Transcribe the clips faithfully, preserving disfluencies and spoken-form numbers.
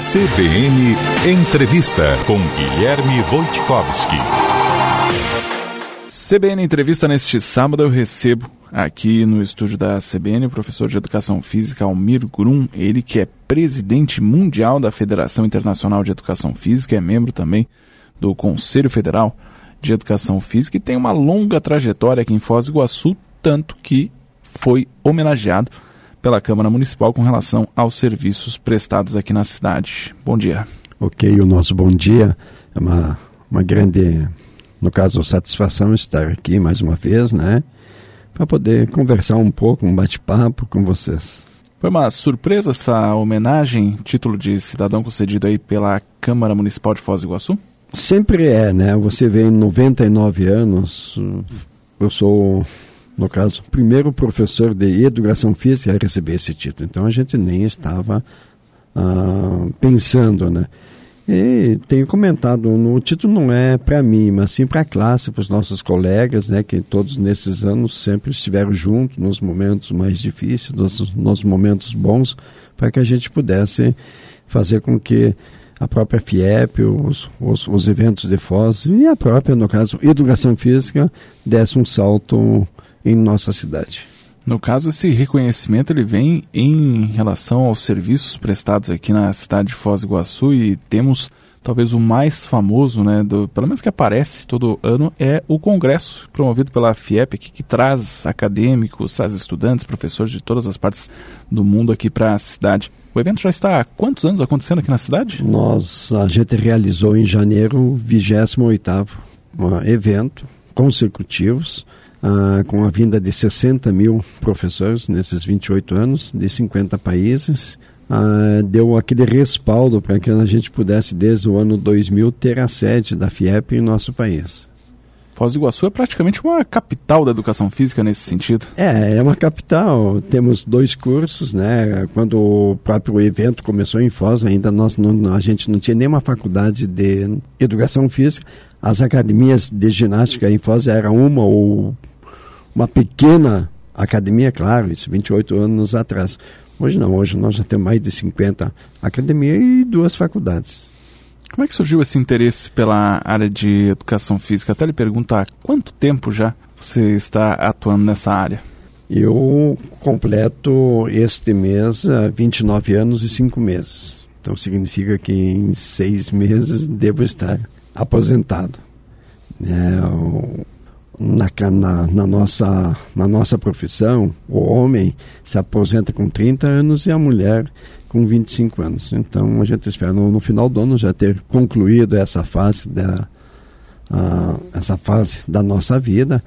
C B N Entrevista com Guilherme Wojtkowski. C B N Entrevista neste sábado eu recebo aqui no estúdio da C B N o professor de Educação Física Almir Grum, ele que é presidente mundial da Federação Internacional de Educação Física, é membro também do Conselho Federal de Educação Física e tem uma longa trajetória aqui em Foz do Iguaçu, tanto que foi homenageado pela Câmara Municipal com relação aos serviços prestados aqui na cidade. Bom dia. Ok, o nosso bom dia é uma, uma grande, no caso, satisfação estar aqui mais uma vez, né? Para poder conversar um pouco, um bate-papo com vocês. Foi uma surpresa essa homenagem, título de cidadão concedido aí pela Câmara Municipal de Foz do Iguaçu? Sempre é, né? Você vê em noventa e nove anos, eu sou, no caso, o primeiro professor de Educação Física a receber esse título. Então a gente nem estava ah, pensando, né? E tenho comentado, no, o título não é para mim, mas sim para a classe, para os nossos colegas, né? Que todos nesses anos sempre estiveram juntos nos momentos mais difíceis, nos, nos momentos bons, para que a gente pudesse fazer com que a própria FIEP, os, os, os eventos de Foz e a própria, no caso, Educação Física, desse um salto em nossa cidade. No caso, esse reconhecimento ele vem em relação aos serviços prestados aqui na cidade de Foz do Iguaçu e temos talvez o mais famoso, né, do, pelo menos que aparece todo ano, é o congresso promovido pela FIEP, que, que traz acadêmicos, traz estudantes, professores de todas as partes do mundo aqui para a cidade. O evento já está há quantos anos acontecendo aqui na cidade? Nós, a gente realizou em janeiro o vigésimo oitavo uh, evento consecutivos, uh, com a vinda de sessenta mil professores nesses vinte e oito anos, de cinquenta países. Uh, deu aquele respaldo para que a gente pudesse, desde o ano dois mil, ter a sede da FIEP em nosso país. Foz do Iguaçu é praticamente uma capital da educação física nesse sentido. É, é uma capital. Temos dois cursos, né? Quando o próprio evento começou em Foz, ainda nós não, a gente não tinha nenhuma faculdade de educação física. As academias de ginástica em Foz eram uma ou uma pequena academia, claro, isso vinte e oito anos atrás. Hoje não, hoje nós já temos mais de cinquenta academias e duas faculdades. Como é que surgiu esse interesse pela área de educação física? Até lhe pergunto, há quanto tempo já você está atuando nessa área? Eu completo este mês uh, vinte e nove anos e cinco meses. Então significa que em seis meses devo estar aposentado. É, o, na, na, na, nossa, na nossa profissão, o homem se aposenta com trinta anos e a mulher com vinte e cinco anos. Então a gente espera no, no final do ano já ter concluído essa fase da, uh, essa fase da nossa vida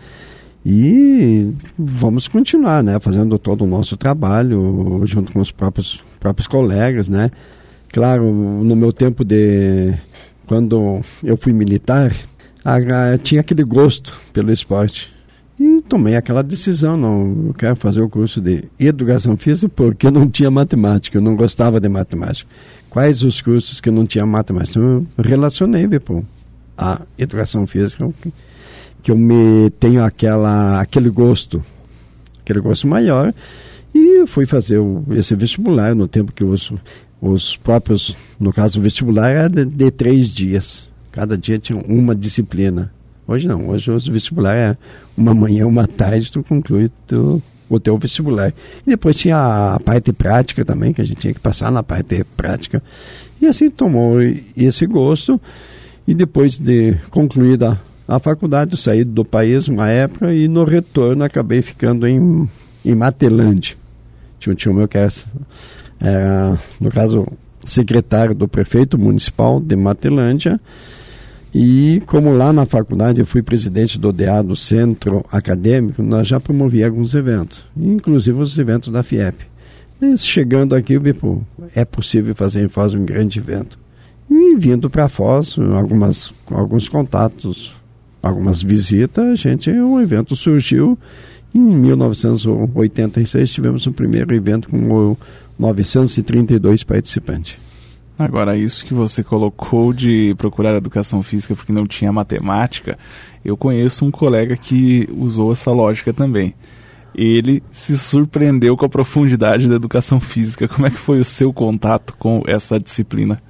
e vamos continuar, né, fazendo todo o nosso trabalho junto com os próprios, próprios colegas, né. Claro, no meu tempo de quando eu fui militar, a, a, tinha aquele gosto pelo esporte. E tomei aquela decisão, não, eu quero fazer o curso de Educação Física porque não tinha matemática, eu não gostava de matemática. Quais os cursos que não tinha matemática? Então eu relacionei depois a Educação Física, que, que eu me tenho aquela, aquele gosto, aquele gosto maior, e fui fazer o, esse vestibular no tempo que os, os próprios, no caso o vestibular era de, de três dias, cada dia tinha uma disciplina. Hoje não, hoje o vestibular é uma manhã, uma tarde, tu conclui tu, o teu vestibular. E depois tinha a parte prática também, que a gente tinha que passar na parte prática. E assim tomou esse gosto. E depois de concluída a faculdade, eu saí do país uma época e no retorno acabei ficando em, em Matelândia. Tinha um tio meu que era, era, no caso, secretário do prefeito municipal de Matelândia. E como lá na faculdade eu fui presidente do D A do Centro Acadêmico, nós já promovia alguns eventos, inclusive os eventos da FIEP. E chegando aqui eu vi, pô, é possível fazer em Foz um grande evento. E vindo para Foz, algumas, alguns contatos, algumas visitas, a gente, o evento surgiu em mil novecentos e oitenta e seis, tivemos o primeiro evento com novecentos e trinta e dois participantes. Agora, isso que você colocou de procurar educação física porque não tinha matemática, eu conheço um colega que usou essa lógica também. Ele se surpreendeu com a profundidade da educação física. Como é que foi o seu contato com essa disciplina?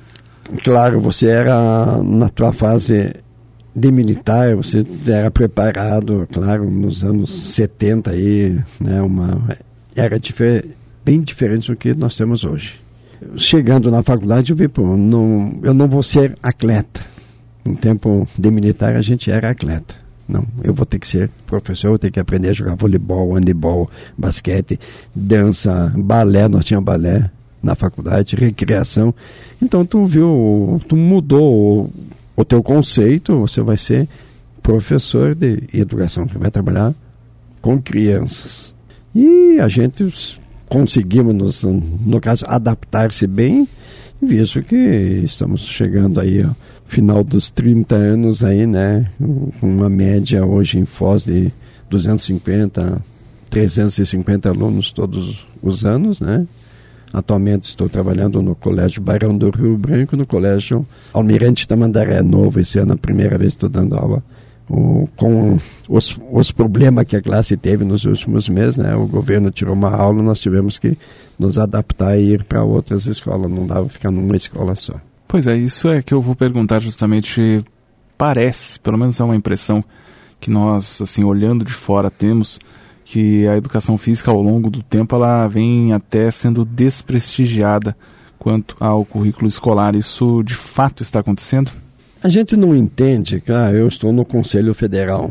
claro, você era na tua fase de militar, você era preparado, claro, nos anos setenta aí, né, uma, era difer, bem diferente do que nós temos hoje. Chegando na faculdade, eu vi, pô, não, eu não vou ser atleta. No tempo de militar, a gente era atleta. Não, eu vou ter que ser professor, eu vou ter que aprender a jogar voleibol, handebol, basquete, dança, balé, nós tínhamos balé na faculdade, recreação. Então tu viu, tu mudou o teu conceito, você vai ser professor de educação, você vai trabalhar com crianças. E a gente conseguimos, nos, no caso, adaptar-se bem, visto que estamos chegando aí ao final dos trinta anos aí, né, com uma média hoje em Foz de duzentos e cinquenta, trezentos e cinquenta alunos todos os anos, né. Atualmente estou trabalhando no Colégio Barão do Rio Branco, no Colégio Almirante Tamandaré Novo. Esse ano, a primeira vez estou dando aula o, com os, os problemas que a classe teve nos últimos meses, né? O governo tirou uma aula, nós tivemos que nos adaptar e ir para outras escolas, não dava ficar numa escola só. Pois é, isso é que eu vou perguntar justamente, parece, pelo menos é uma impressão que nós, assim, olhando de fora temos, que a educação física ao longo do tempo ela vem até sendo desprestigiada quanto ao currículo escolar. Isso de fato está acontecendo? A gente não entende, cara, eu estou no Conselho Federal.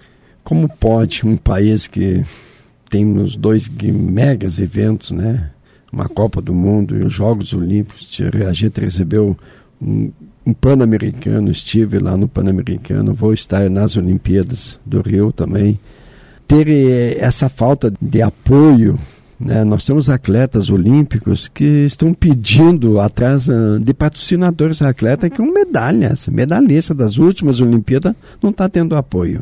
Como pode um país que tem os dois megas eventos, né? Uma Copa do Mundo e os Jogos Olímpicos, a gente recebeu um, um Pan-Americano, estive lá no Pan-Americano, vou estar nas Olimpíadas do Rio também. Ter essa falta de apoio, né? Nós temos atletas olímpicos que estão pedindo atrás de patrocinadores atletas que são medalhas, medalhista das últimas Olimpíadas não está tendo apoio.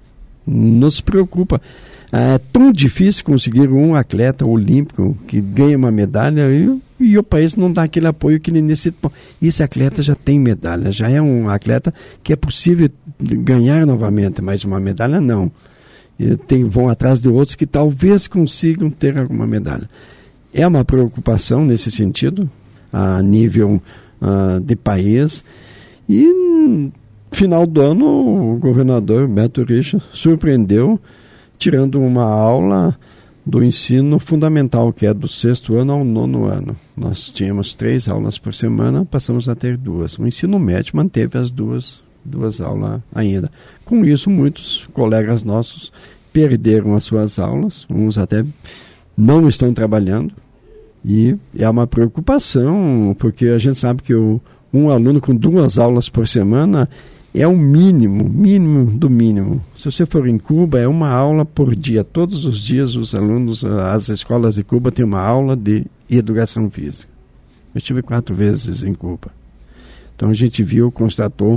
Nos preocupa. É tão difícil conseguir um atleta olímpico que ganha uma medalha e, e o país não dá aquele apoio que ele necessita. Esse atleta já tem medalha, já é um atleta que é possível ganhar novamente, mas uma medalha não. E tem, vão atrás de outros que talvez consigam ter alguma medalha. É uma preocupação nesse sentido, a nível uh, de país. E no final do ano, o governador Beto Richa surpreendeu, tirando uma aula do ensino fundamental, que é do sexto ano ao nono ano. Nós tínhamos três aulas por semana, passamos a ter duas. O ensino médio manteve as duas duas aulas ainda. Com isso, muitos colegas nossos perderam as suas aulas, uns até não estão trabalhando, e é uma preocupação, porque a gente sabe que o, um aluno com duas aulas por semana é o mínimo, mínimo do mínimo. Se você for em Cuba, é uma aula por dia. Todos os dias os alunos, as escolas de Cuba têm uma aula de educação física. Eu estive quatro vezes em Cuba. Então a gente viu, constatou,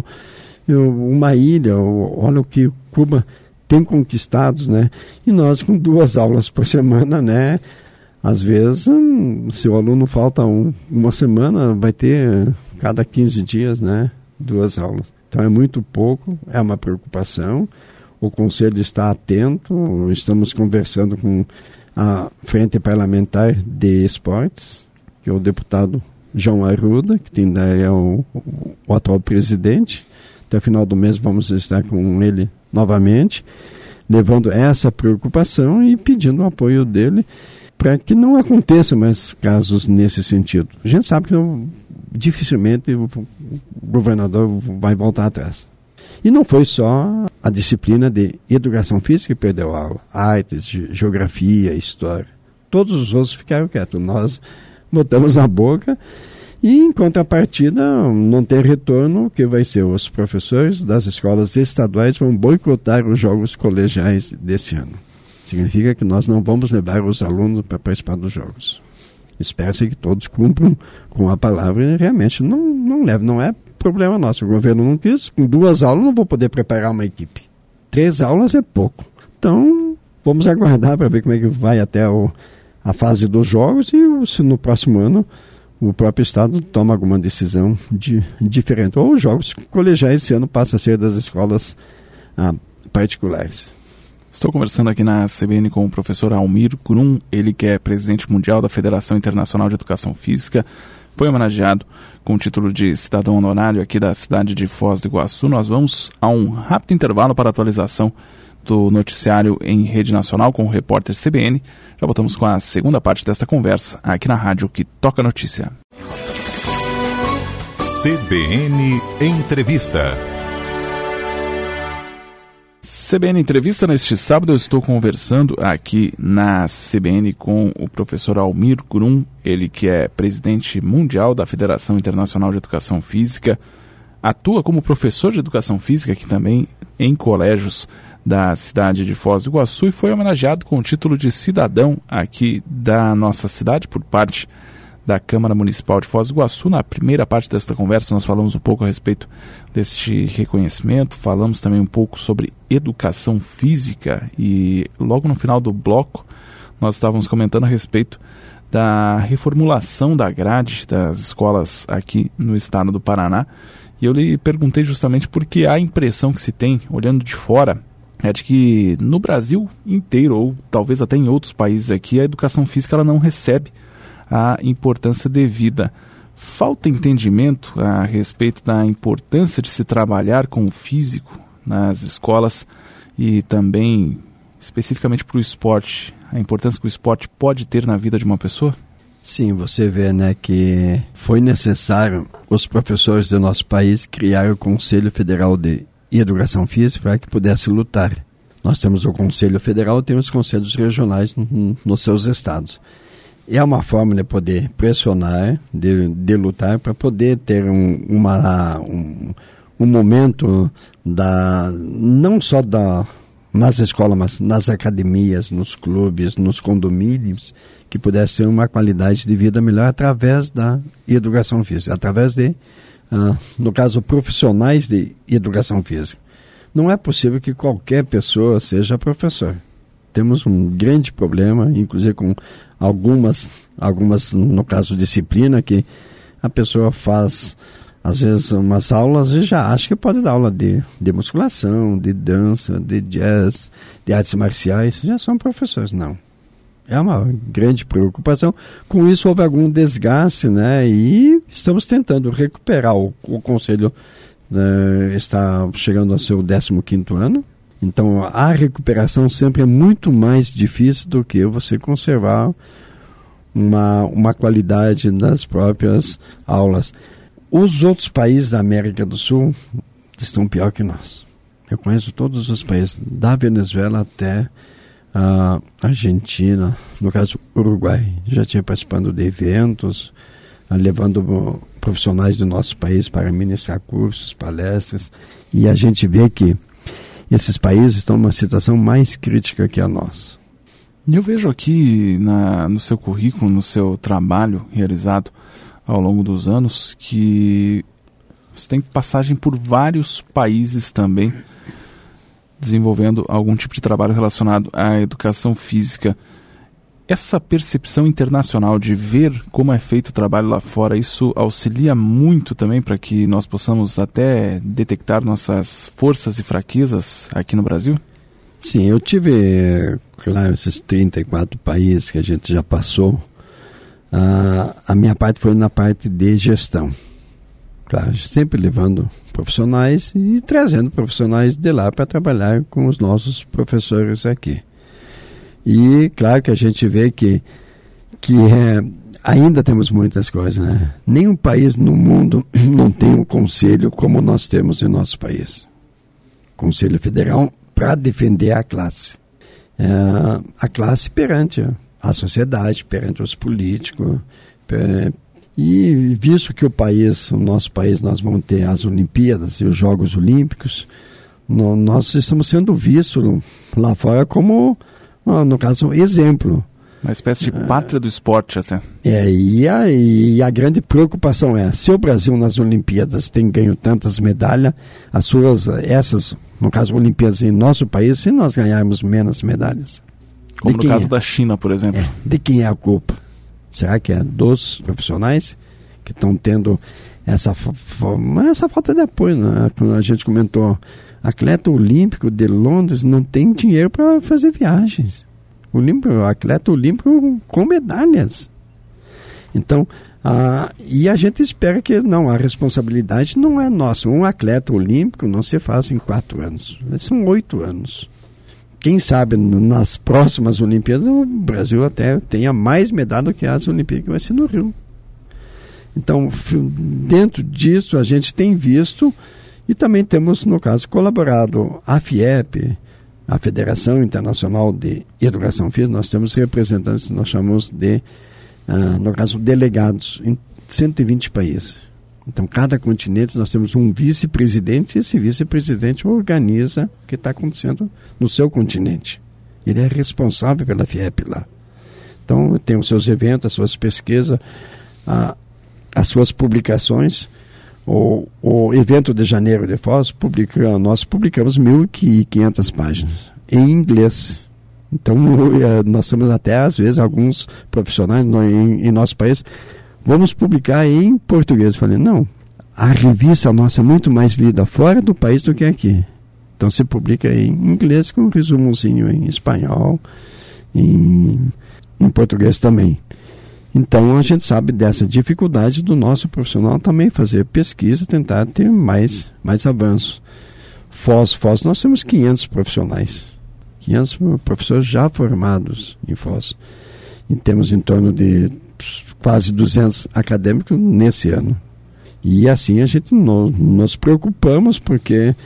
uma ilha, olha o que Cuba tem conquistados, né? E nós com duas aulas por semana, né? Às vezes, hum, se o aluno falta um, uma semana, vai ter cada quinze dias, né? Duas aulas. Então é muito pouco, é uma preocupação. O Conselho está atento, estamos conversando com a Frente Parlamentar de Esportes, que é o deputado João Arruda, que ainda é o, o atual presidente. Até o final do mês vamos estar com ele novamente, levando essa preocupação e pedindo o apoio dele para que não aconteça mais casos nesse sentido. A gente sabe que não, dificilmente o governador vai voltar atrás. E não foi só a disciplina de educação física que perdeu a aula, artes, geografia, história. Todos os outros ficaram quietos. Nós botamos a boca. E, em contrapartida, não tem retorno, o que vai ser? Os professores das escolas estaduais vão boicotar os jogos colegiais desse ano. Significa que nós não vamos levar os alunos para participar dos jogos. Espera-se que todos cumpram com a palavra e realmente não, não leva. Não é problema nosso. O governo não quis. Com duas aulas não vou poder preparar uma equipe. Três aulas é pouco. Então, vamos aguardar para ver como é que vai até o, a fase dos jogos e se no próximo ano o próprio Estado toma alguma decisão de, diferente. Ou os jogos colegiais esse ano passam a ser das escolas ah, particulares. Estou conversando aqui na C B N com o professor Almir Grum, ele que é presidente mundial da Federação Internacional de Educação Física, foi homenageado com o título de cidadão honorário aqui da cidade de Foz do Iguaçu. Nós vamos a um rápido intervalo para a atualização do noticiário em rede nacional com o repórter C B N. Já voltamos com a segunda parte desta conversa aqui na rádio que toca notícia. C B N Entrevista. C B N Entrevista, neste sábado eu estou conversando aqui na C B N com o professor Almir Grum, ele que é presidente mundial da Federação Internacional de Educação Física, atua como professor de Educação Física aqui também em colégios da cidade de Foz do Iguaçu e foi homenageado com o título de cidadão aqui da nossa cidade por parte da Câmara Municipal de Foz do Iguaçu. Na primeira parte desta conversa nós falamos um pouco a respeito deste reconhecimento, falamos também um pouco sobre educação física e logo no final do bloco nós estávamos comentando a respeito da reformulação da grade das escolas aqui no estado do Paraná e eu lhe perguntei justamente porque a impressão que se tem, olhando de fora, é de que no Brasil inteiro, ou talvez até em outros países aqui, a educação física ela não recebe a importância devida. Falta entendimento a respeito da importância de se trabalhar com o físico nas escolas e também especificamente para o esporte, a importância que o esporte pode ter na vida de uma pessoa? Sim, você vê, né, que foi necessário os professores do nosso país criar o Conselho Federal de Educação Física para que pudesse lutar. Nós temos o Conselho Federal e temos os conselhos regionais n- nos seus estados. É uma forma de poder pressionar, de, de lutar, para poder ter um, uma, um, um momento, da, não só da, nas escolas, mas nas academias, nos clubes, nos condomínios, que pudesse ter uma qualidade de vida melhor através da educação física, através de, uh, no caso, profissionais de educação física. Não é possível que qualquer pessoa seja professor. Temos um grande problema, inclusive com algumas, algumas, no caso, disciplina, que a pessoa faz, às vezes, umas aulas e já acha que pode dar aula de, de musculação, de dança, de jazz, de artes marciais, já são professores. Não. É uma grande preocupação. Com isso houve algum desgaste, né? E estamos tentando recuperar. O, o Conselho uh, está chegando ao seu décimo quinto ano. Então, a recuperação sempre é muito mais difícil do que você conservar uma, uma qualidade das próprias aulas. Os outros países da América do Sul estão pior que nós. Eu conheço todos os países, da Venezuela até a Argentina, no caso Uruguai. Já tinha participado de eventos, levando profissionais do nosso país para ministrar cursos, palestras, e a gente vê que esses países estão numa situação mais crítica que a nossa. Eu vejo aqui na, no seu currículo, no seu trabalho realizado ao longo dos anos, que você tem passagem por vários países também, desenvolvendo algum tipo de trabalho relacionado à educação física. Essa percepção internacional de ver como é feito o trabalho lá fora, isso auxilia muito também para que nós possamos até detectar nossas forças e fraquezas aqui no Brasil? Sim, eu tive, claro, esses trinta e quatro países que a gente já passou. Ah, a minha parte foi na parte de gestão. Claro, sempre levando profissionais e trazendo profissionais de lá para trabalhar com os nossos professores aqui. E claro que a gente vê que, que é, ainda temos muitas coisas, né? Nenhum país no mundo não tem um conselho como nós temos em nosso país. Conselho Federal para defender a classe. É, a classe perante a sociedade, perante os políticos. Per... E visto que o país, o nosso país, nós vamos ter as Olimpíadas e os Jogos Olímpicos, no, nós estamos sendo vistos lá fora como... no caso, exemplo. Uma espécie de pátria do esporte até. É, e a, e a grande preocupação é, se o Brasil nas Olimpíadas tem ganho tantas medalhas, as suas, essas, no caso, Olimpíadas em nosso país, se nós ganharmos menos medalhas. Como no caso é? da China, por exemplo. É, de quem é a culpa? Será que é dos profissionais que estão tendo essa, essa falta de apoio, né? Quando a gente comentou, atleta olímpico de Londres não tem dinheiro para fazer viagens. O olímpico, atleta olímpico com medalhas. Então, Ah, e a gente espera que não, a responsabilidade não é nossa. Um atleta olímpico não se faz em quatro anos, são oito anos. Quem sabe nas próximas Olimpíadas o Brasil até tenha mais medalha do que as Olimpíadas que vai ser no Rio. Então, dentro disso a gente tem visto e também temos, no caso, colaborado a FIEP, a Federação Internacional de Educação Física. Nós temos representantes, nós chamamos de, uh, no caso, delegados em cento e vinte países. Então, cada continente nós temos um vice-presidente e esse vice-presidente organiza o que está acontecendo no seu continente. Ele é responsável pela FIEP lá. Então, tem os seus eventos, as suas pesquisas, a, as suas publicações. O, o evento de janeiro de Foz, publica, nós publicamos mil e quinhentas páginas em inglês. Então, nós temos até, às vezes, alguns profissionais no, em, em nosso país, vamos publicar em português. Eu falei, não, a revista nossa é muito mais lida fora do país do que aqui. Então, se publica em inglês com um resumozinho em espanhol, em, em português também. Então, a gente sabe dessa dificuldade do nosso profissional também fazer pesquisa, tentar ter mais, mais avanço. Foz, Foz, nós temos quinhentos profissionais, quinhentos professores já formados em Foz. E temos em torno de quase duzentos acadêmicos nesse ano. E assim a gente no, nos preocupamos, porque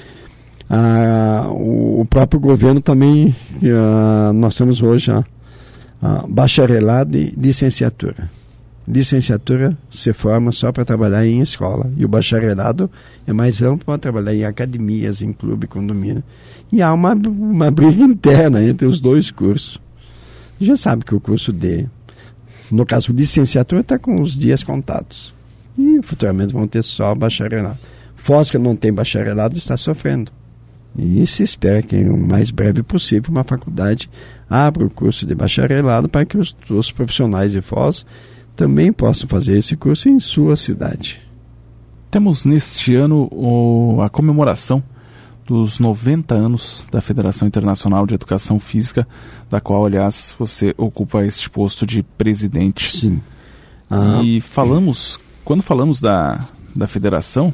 ah, o, o próprio governo também, ah, nós temos hoje a Ah, bacharelado e licenciatura. Licenciatura se forma só para trabalhar em escola. E o bacharelado é mais amplo para trabalhar em academias, em clube, condomínio. E há uma, uma briga interna entre os dois cursos. Já sabe que o curso de, no caso, licenciatura está com os dias contados. E futuramente vão ter só bacharelado. Foz, que não tem bacharelado, está sofrendo. E se espera que o mais breve possível uma faculdade abra o curso de bacharelado para que os, os profissionais de Foz também possam fazer esse curso em sua cidade. Temos neste ano o, a comemoração dos noventa anos da Federação Internacional de Educação Física, da qual, aliás, você ocupa este posto de presidente. Sim. Ah, e falamos, é. quando falamos da, da federação,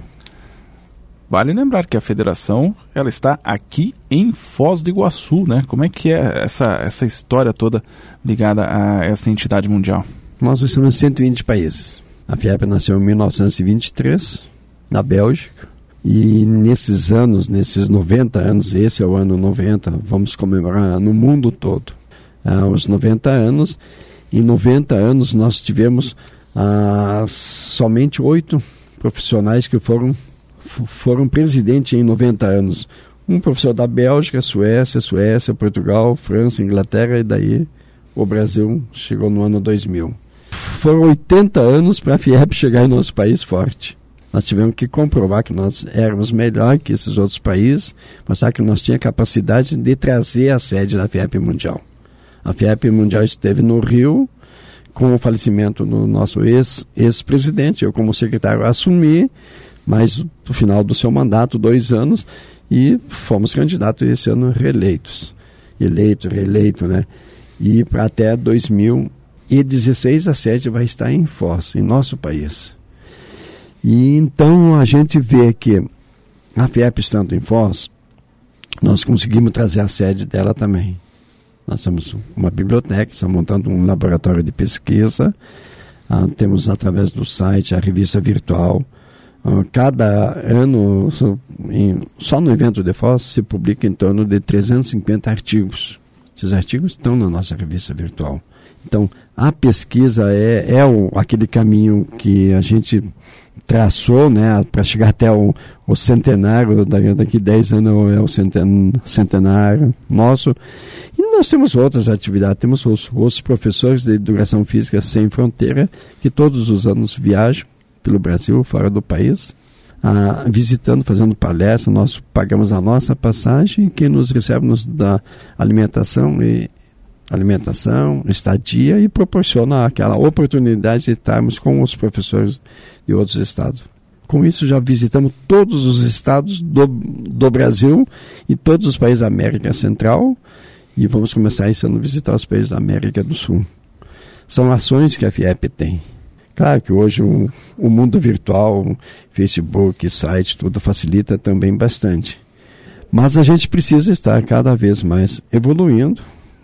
vale lembrar que a federação ela está aqui em Foz do Iguaçu, né? Como é que é essa, essa história toda ligada a essa entidade mundial? Nós estamos em cento e vinte países. A FIEP nasceu em mil novecentos e vinte e três, na Bélgica, e nesses anos, nesses noventa anos, esse é o ano noventa, vamos comemorar no mundo todo ah, os noventa anos. Em noventa anos nós tivemos ah, somente oito profissionais que foram foram presidentes em noventa anos. Um professor da Bélgica, Suécia, Suécia, Portugal, França, Inglaterra, e daí o Brasil chegou no ano dois mil. Foram oitenta anos para a FIEP chegar em nosso país forte. Nós tivemos que comprovar que nós éramos melhor que esses outros países, mostrar que nós tínhamos capacidade de trazer a sede da FIEP Mundial. A FIEP Mundial esteve no Rio, com o falecimento do nosso ex, ex-presidente. Eu, como secretário, assumi, mas no final do seu mandato, dois anos, e fomos candidatos esse ano reeleitos. Eleito, reeleito, né? E para até dois mil e dezesseis a sede vai estar em Foz, em nosso país. E então a gente vê que a FIEP estando em Foz, nós conseguimos trazer a sede dela também. Nós temos uma biblioteca, estamos montando um laboratório de pesquisa, ah, temos através do site a revista virtual. Cada ano, só no evento de Foz, se publica em torno de trezentos e cinquenta artigos. Esses artigos estão na nossa revista virtual. Então, a pesquisa é, é o, aquele caminho que a gente traçou, né, para chegar até o, o centenário, daqui a dez anos é o centen, centenário nosso. E nós temos outras atividades, temos os, os professores de Educação Física Sem Fronteira, que todos os anos viajam pelo Brasil, fora do país, ah, visitando, fazendo palestra. Nós pagamos a nossa passagem, e quem nos recebe nos dá alimentação, e, alimentação, estadia, e proporciona aquela oportunidade de estarmos com os professores de outros estados. Com isso já visitamos todos os estados do, do Brasil e todos os países da América Central, e vamos começar esse ano a visitar os países da América do Sul. São ações que a FIEP tem. Claro que hoje o, o mundo virtual, Facebook, site, tudo facilita também bastante. Mas a gente precisa estar cada vez mais evoluindo,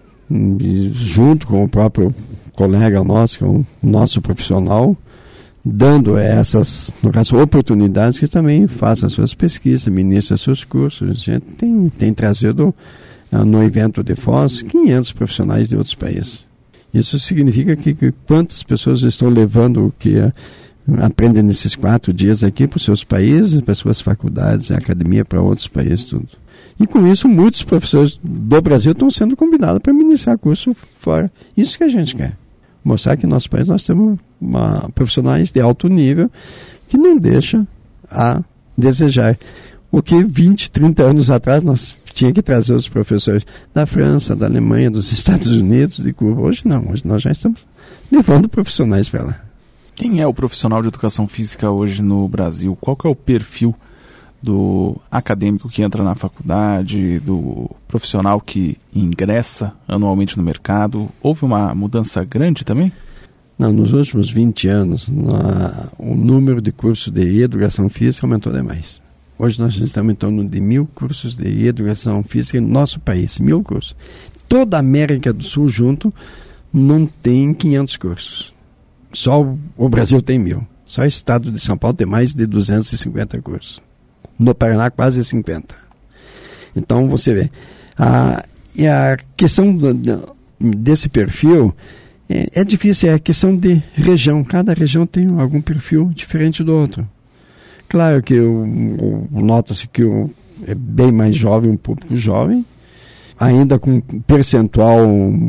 junto com o próprio colega nosso, que é o nosso profissional, dando essas, no caso, oportunidades que também faça as suas pesquisas, ministra seus cursos. A gente tem, tem trazido uh, no evento de Foz quinhentos profissionais de outros países. Isso significa que, que quantas pessoas estão levando o que uh, aprendem nesses quatro dias aqui para os seus países, para as suas faculdades, a academia, para outros países, tudo. E com isso, muitos professores do Brasil estão sendo convidados para ministrar curso fora. Isso que a gente quer. Mostrar que no nosso país nós temos uma, profissionais de alto nível que não deixa a desejar. O que vinte, trinta anos atrás nós tínhamos que trazer os professores da França, da Alemanha, dos Estados Unidos, de Cuba. Hoje não, hoje nós já estamos levando profissionais para lá. Quem é o profissional de educação física hoje no Brasil? Qual que é o perfil do acadêmico que entra na faculdade, do profissional que ingressa anualmente no mercado? Houve uma mudança grande também? Não, nos últimos vinte anos, na, o número de cursos de educação física aumentou demais. Hoje nós estamos em torno de mil cursos de educação física no nosso país, mil cursos. Toda a América do Sul junto não tem quinhentos cursos. Só o, o Brasil tem mil. Só o estado de São Paulo tem mais de duzentos e cinquenta cursos. No Paraná, quase cinquenta. Então, você vê. A, e a questão do, desse perfil é, é difícil, é a questão de região. Cada região tem algum perfil diferente do outro. Claro que o, o, nota-se que o, é bem mais jovem, um público jovem, ainda com percentual,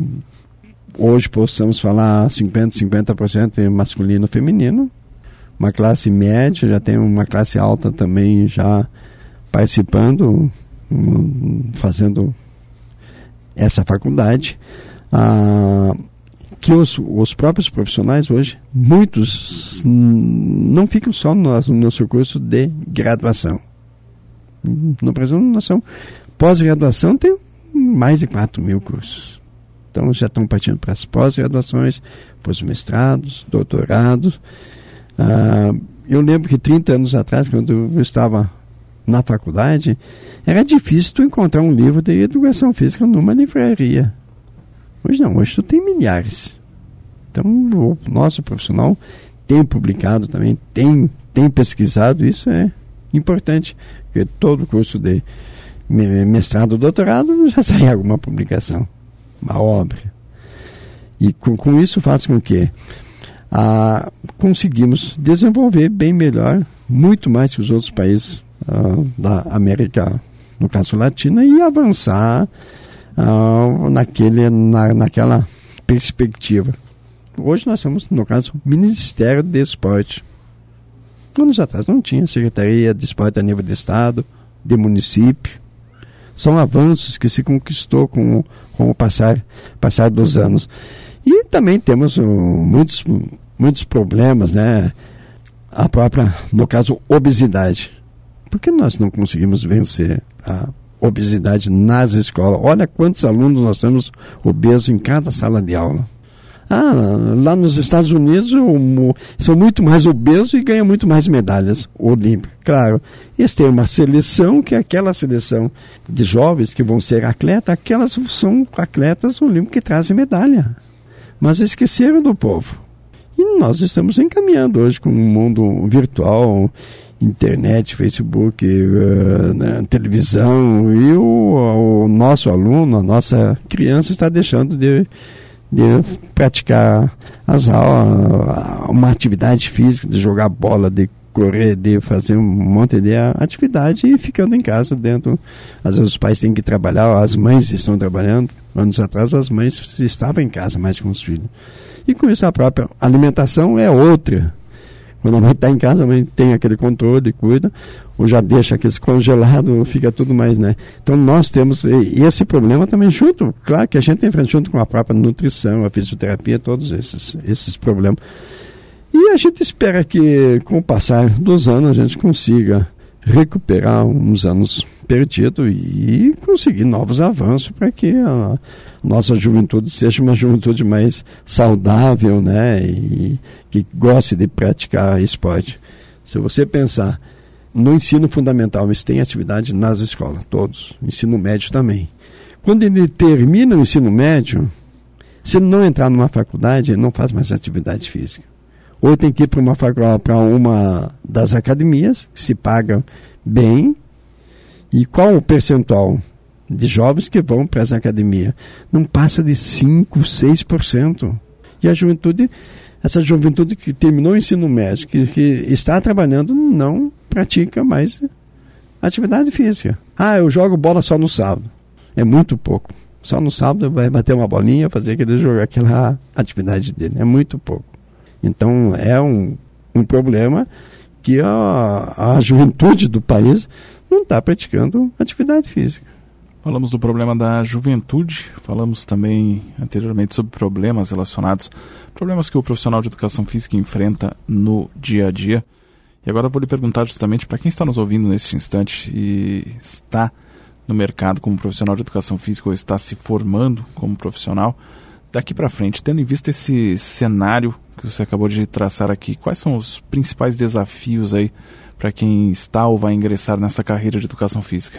hoje possamos falar cinquenta, cinquenta por cento masculino e feminino. Uma classe média, já tem uma classe alta também já participando, um, fazendo essa faculdade. Ah, que os, os próprios profissionais hoje, muitos não ficam só no, no seu curso de graduação. No Brasil, nós somos pós-graduação, tem mais de quatro mil cursos. Então já estão partindo para as pós-graduações, para os mestrados, doutorados. Ah, eu lembro que trinta anos atrás, quando eu estava na faculdade, era difícil tu encontrar um livro de educação física numa livraria. Hoje não, hoje tu tem milhares. Então o nosso profissional tem publicado também, tem, tem pesquisado, isso é importante, porque todo curso de mestrado, doutorado, já sai alguma publicação, uma obra. E com, com isso faz com que Ah, conseguimos desenvolver bem melhor, muito mais que os outros países ah, da América, no caso latina, e avançar ah, naquele, na, naquela perspectiva. Hoje nós temos, no caso, o Ministério de Esporte. Anos atrás não tinha Secretaria de Esporte a nível de Estado, de município. São avanços que se conquistou com, com o passar, passar dos anos. E também temos uh, muitos, muitos problemas, né? A própria, no caso, obesidade. Por que nós não conseguimos vencer a obesidade nas escolas? Olha quantos alunos nós temos obesos em cada sala de aula. Ah, lá nos Estados Unidos o, são muito mais obesos e ganham muito mais medalhas olímpicas. Claro, eles têm uma seleção que é aquela seleção de jovens que vão ser atletas, aquelas são atletas olímpicos que trazem medalha. Mas esqueceram do povo. E nós estamos encaminhando hoje com um mundo virtual, internet, Facebook, uh, né, televisão, e o, o nosso aluno, a nossa criança está deixando de, de praticar as aulas, uma atividade física, de jogar bola, de correr, de fazer um monte de atividade e ficando em casa dentro. Às vezes os pais têm que trabalhar, as mães estão trabalhando. Anos atrás as mães estavam em casa mais com os filhos. E com isso a própria alimentação é outra. Quando a mãe está em casa, a mãe tem aquele controle, cuida, ou já deixa aqueles congelados, fica tudo mais, né? Então nós temos esse problema também junto, claro que a gente enfrenta junto com a própria nutrição, a fisioterapia, todos esses, esses problemas. E a gente espera que com o passar dos anos a gente consiga recuperar uns anos perdidos e conseguir novos avanços para que a nossa juventude seja uma juventude mais saudável, né? E que goste de praticar esporte. Se você pensar no ensino fundamental, eles têm atividade nas escolas, todos, ensino médio também. Quando ele termina o ensino médio, se ele não entrar numa faculdade, ele não faz mais atividade física. Ou tem que ir para uma, para uma das academias, que se paga bem. E qual o percentual de jovens que vão para essa academia? Não passa de cinco, seis por cento. E a juventude, essa juventude que terminou o ensino médio, que, que está trabalhando, não pratica mais atividade física. Ah, eu jogo bola só no sábado. É muito pouco. Só no sábado vai bater uma bolinha, fazer aquele jogo, aquela atividade dele. É muito pouco. Então, é um, um problema que a, a juventude do país não está praticando atividade física. Falamos do problema da juventude, falamos também anteriormente sobre problemas relacionados, problemas que o profissional de educação física enfrenta no dia a dia. E agora eu vou lhe perguntar justamente para quem está nos ouvindo neste instante e está no mercado como profissional de educação física ou está se formando como profissional, daqui para frente, tendo em vista esse cenário que você acabou de traçar aqui, quais são os principais desafios aí para quem está ou vai ingressar nessa carreira de educação física?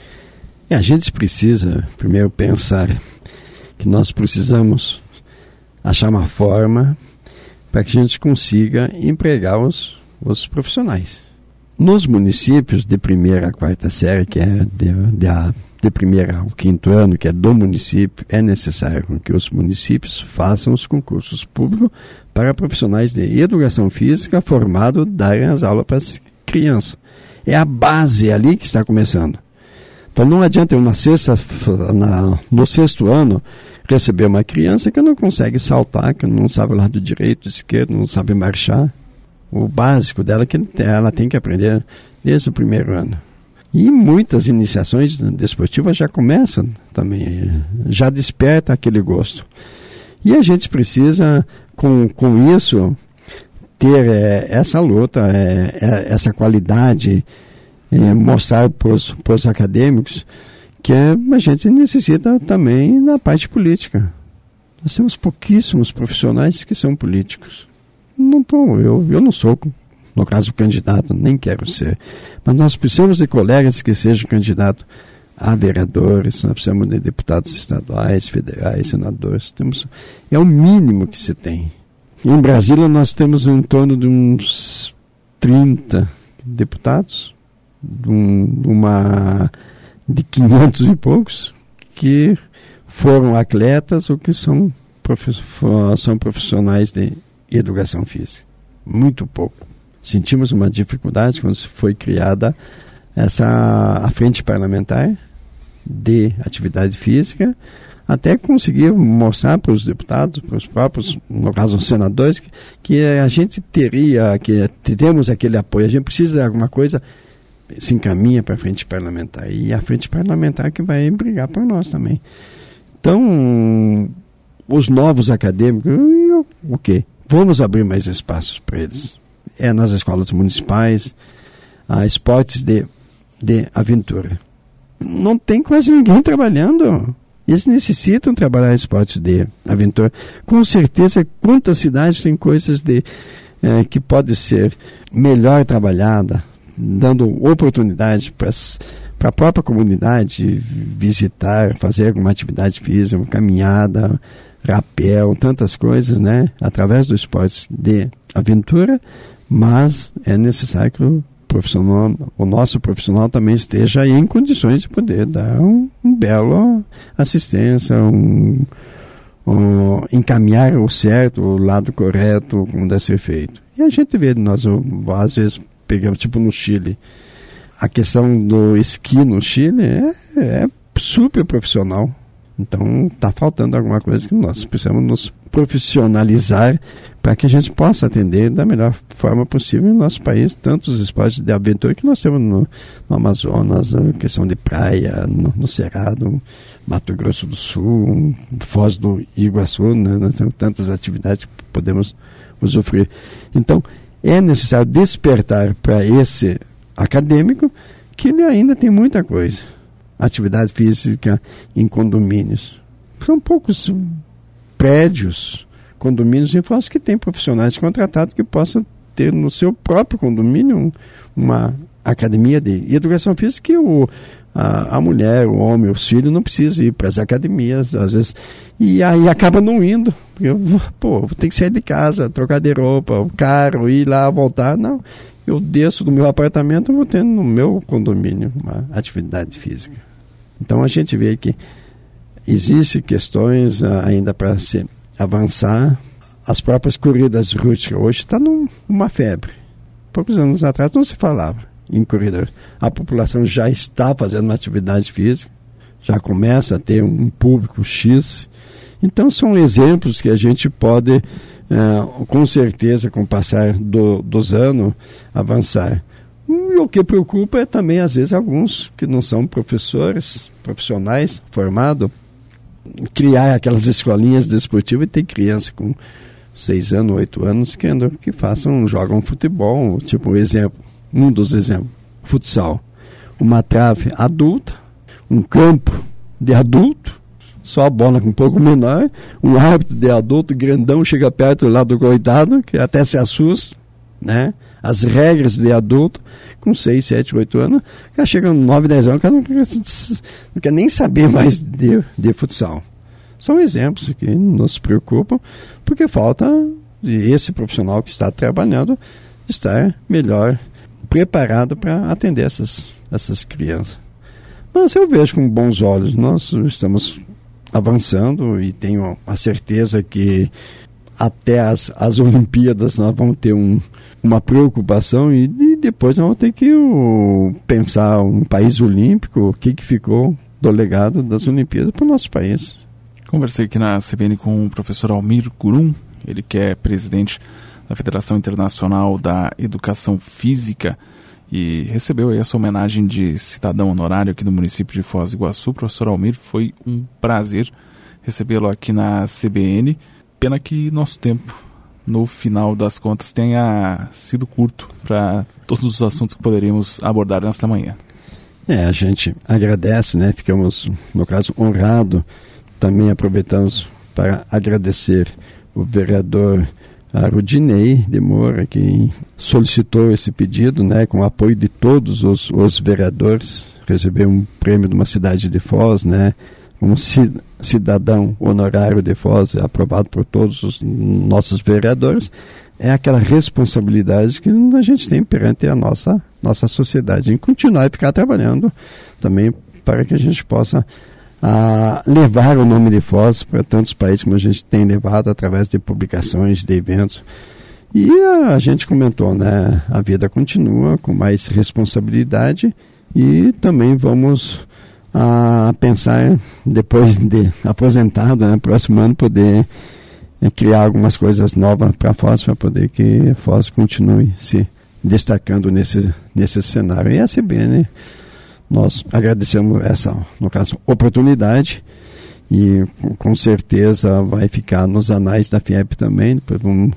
E a gente precisa, primeiro, pensar que nós precisamos achar uma forma para que a gente consiga empregar os, os profissionais. Nos municípios de primeira a quarta série, que é de, de, de primeira ao quinto ano, que é do município, é necessário que os municípios façam os concursos públicos para profissionais de educação física formados darem as aulas para as crianças. É a base ali que está começando. Então não adianta eu na sexta, na, no sexto ano receber uma criança que não consegue saltar, que não sabe o lado direito, esquerdo, não sabe marchar. O básico dela que ela tem que aprender desde o primeiro ano. E muitas iniciações desportivas já começam também, já desperta aquele gosto. E a gente precisa, com, com isso, ter é, essa luta, é, é, essa qualidade, é, mostrar para os acadêmicos que é, a gente necessita também na parte política. Nós temos pouquíssimos profissionais que são políticos. Não tô, eu, eu não sou, no caso, candidato, nem quero ser. Mas nós precisamos de colegas que sejam candidatos a vereadores, nós precisamos de deputados estaduais, federais, senadores. Temos, é o mínimo que se tem. Em Brasília nós temos em torno de uns trinta deputados, de, um, de, uma, de quinhentos e poucos, que foram atletas ou que são, profe- são profissionais de educação física. Muito pouco. Sentimos uma dificuldade quando foi criada essa a frente parlamentar de atividade física, até conseguir mostrar para os deputados, para os próprios, no caso os senadores, que, que a gente teria, que temos aquele apoio, a gente precisa de alguma coisa, se encaminha para a frente parlamentar. E a frente parlamentar que vai brigar por nós também. Então, os novos acadêmicos, o quê? Vamos abrir mais espaços para eles. É nas escolas municipais, a esportes de, de aventura. Não tem quase ninguém trabalhando. Eles necessitam trabalhar esportes de aventura. Com certeza, quantas cidades têm coisas de, eh, que pode ser melhor trabalhada, dando oportunidade para a própria comunidade visitar, fazer alguma atividade física, uma caminhada, rapel, tantas coisas, né? Através do esporte de aventura, mas é necessário que o profissional, o nosso profissional também esteja em condições de poder dar um, um belo assistência, um, um, encaminhar o certo, o lado correto, como deve ser feito. E a gente vê, nós às vezes pegamos, tipo no Chile, a questão do esqui no Chile é, é super profissional. Então, está faltando alguma coisa que nós precisamos nos profissionalizar para que a gente possa atender da melhor forma possível no nosso país, tantos esportes de aventura que nós temos no, no Amazonas, a questão de praia, no, no Cerrado, Mato Grosso do Sul, Foz do Iguaçu, né? Nós temos tantas atividades que podemos usufruir. Então, é necessário despertar para esse acadêmico, que ele ainda tem muita coisa. Atividade física em condomínios. São poucos prédios, condomínios em Foz que têm profissionais contratados que possam ter no seu próprio condomínio uma academia de educação física que o, a, a mulher, o homem, os filhos não precisam ir para as academias, às vezes, e aí acaba não indo, porque, pô, tem que sair de casa, trocar de roupa, o carro, ir lá, voltar, não, eu desço do meu apartamento, eu vou ter no meu condomínio uma atividade física. Então a gente vê que existem questões uh, ainda para se avançar. As próprias corridas rústicas hoje está numa febre. Poucos anos atrás não se falava em corrida. A população já está fazendo uma atividade física, já começa a ter um público X. Então são exemplos que a gente pode, uh, com certeza, com o passar do, dos anos, avançar. E o que preocupa é também, às vezes, alguns que não são professores, profissionais formados, criar aquelas escolinhas desportivas e tem criança com seis anos, oito anos que, andam, que façam, jogam futebol, tipo exemplo, um dos exemplos, futsal. Uma trave adulta, um campo de adulto, só a bola um pouco menor, um árbitro de adulto grandão chega perto lá do coitado, que até se assusta, né? As regras de adulto, com seis, sete, oito anos, já chegam nove, dez anos, não quer, não quer nem saber mais de, de futsal. São exemplos que nos preocupam, porque falta esse profissional que está trabalhando estar melhor preparado para atender essas, essas crianças. Mas eu vejo com bons olhos, nós estamos avançando e tenho a certeza que até as, as Olimpíadas nós vamos ter um, uma preocupação e, e depois nós vamos ter que o, pensar um país olímpico, o que, que ficou do legado das Olimpíadas para o nosso país. Conversei aqui na C B N com o professor Almir Gurum, ele que é presidente da Federação Internacional da Educação Física e recebeu aí essa homenagem de cidadão honorário aqui do município de Foz do Iguaçu. Professor Almir, foi um prazer recebê-lo aqui na C B N. Pena que nosso tempo, no final das contas, tenha sido curto para todos os assuntos que poderíamos abordar nesta manhã. É, a gente agradece, né? Ficamos, no caso, honrados. Também aproveitamos para agradecer o vereador Rudinei de Moura, que solicitou esse pedido, né? Com o apoio de todos os, os vereadores, recebeu um prêmio de uma cidade de Foz, né? Um cidadão honorário de Foz, aprovado por todos os nossos vereadores, é aquela responsabilidade que a gente tem perante a nossa, nossa sociedade, em continuar e ficar trabalhando também para que a gente possa a, levar o nome de Foz para tantos países como a gente tem levado através de publicações, de eventos. E a, a gente comentou, né, a vida continua com mais responsabilidade e também vamos a pensar, depois de aposentado, né, próximo ano, poder é, criar algumas coisas novas para a Foz, para poder que a Foz continue se destacando nesse, nesse cenário. E a C B N, nós agradecemos essa, no caso, oportunidade e com certeza vai ficar nos anais da FIEP também. Depois vamos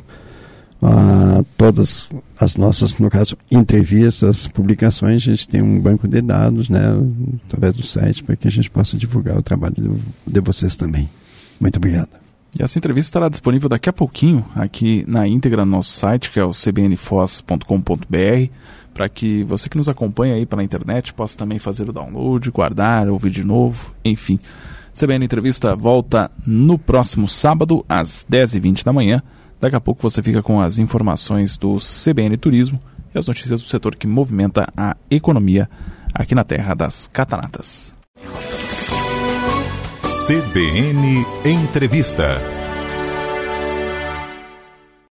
a todas as nossas, no caso, entrevistas, publicações, a gente tem um banco de dados, né, através do site, para que a gente possa divulgar o trabalho de, de vocês também. Muito obrigado. E essa entrevista estará disponível daqui a pouquinho, aqui na íntegra no nosso site, que é o c b n foz ponto com ponto b r, para que você que nos acompanha aí pela internet possa também fazer o download, guardar, ouvir de novo, enfim. C B N Entrevista volta no próximo sábado, às dez e vinte da manhã. Daqui a pouco você fica com as informações do C B N Turismo e as notícias do setor que movimenta a economia aqui na Terra das Cataratas. C B N Entrevista.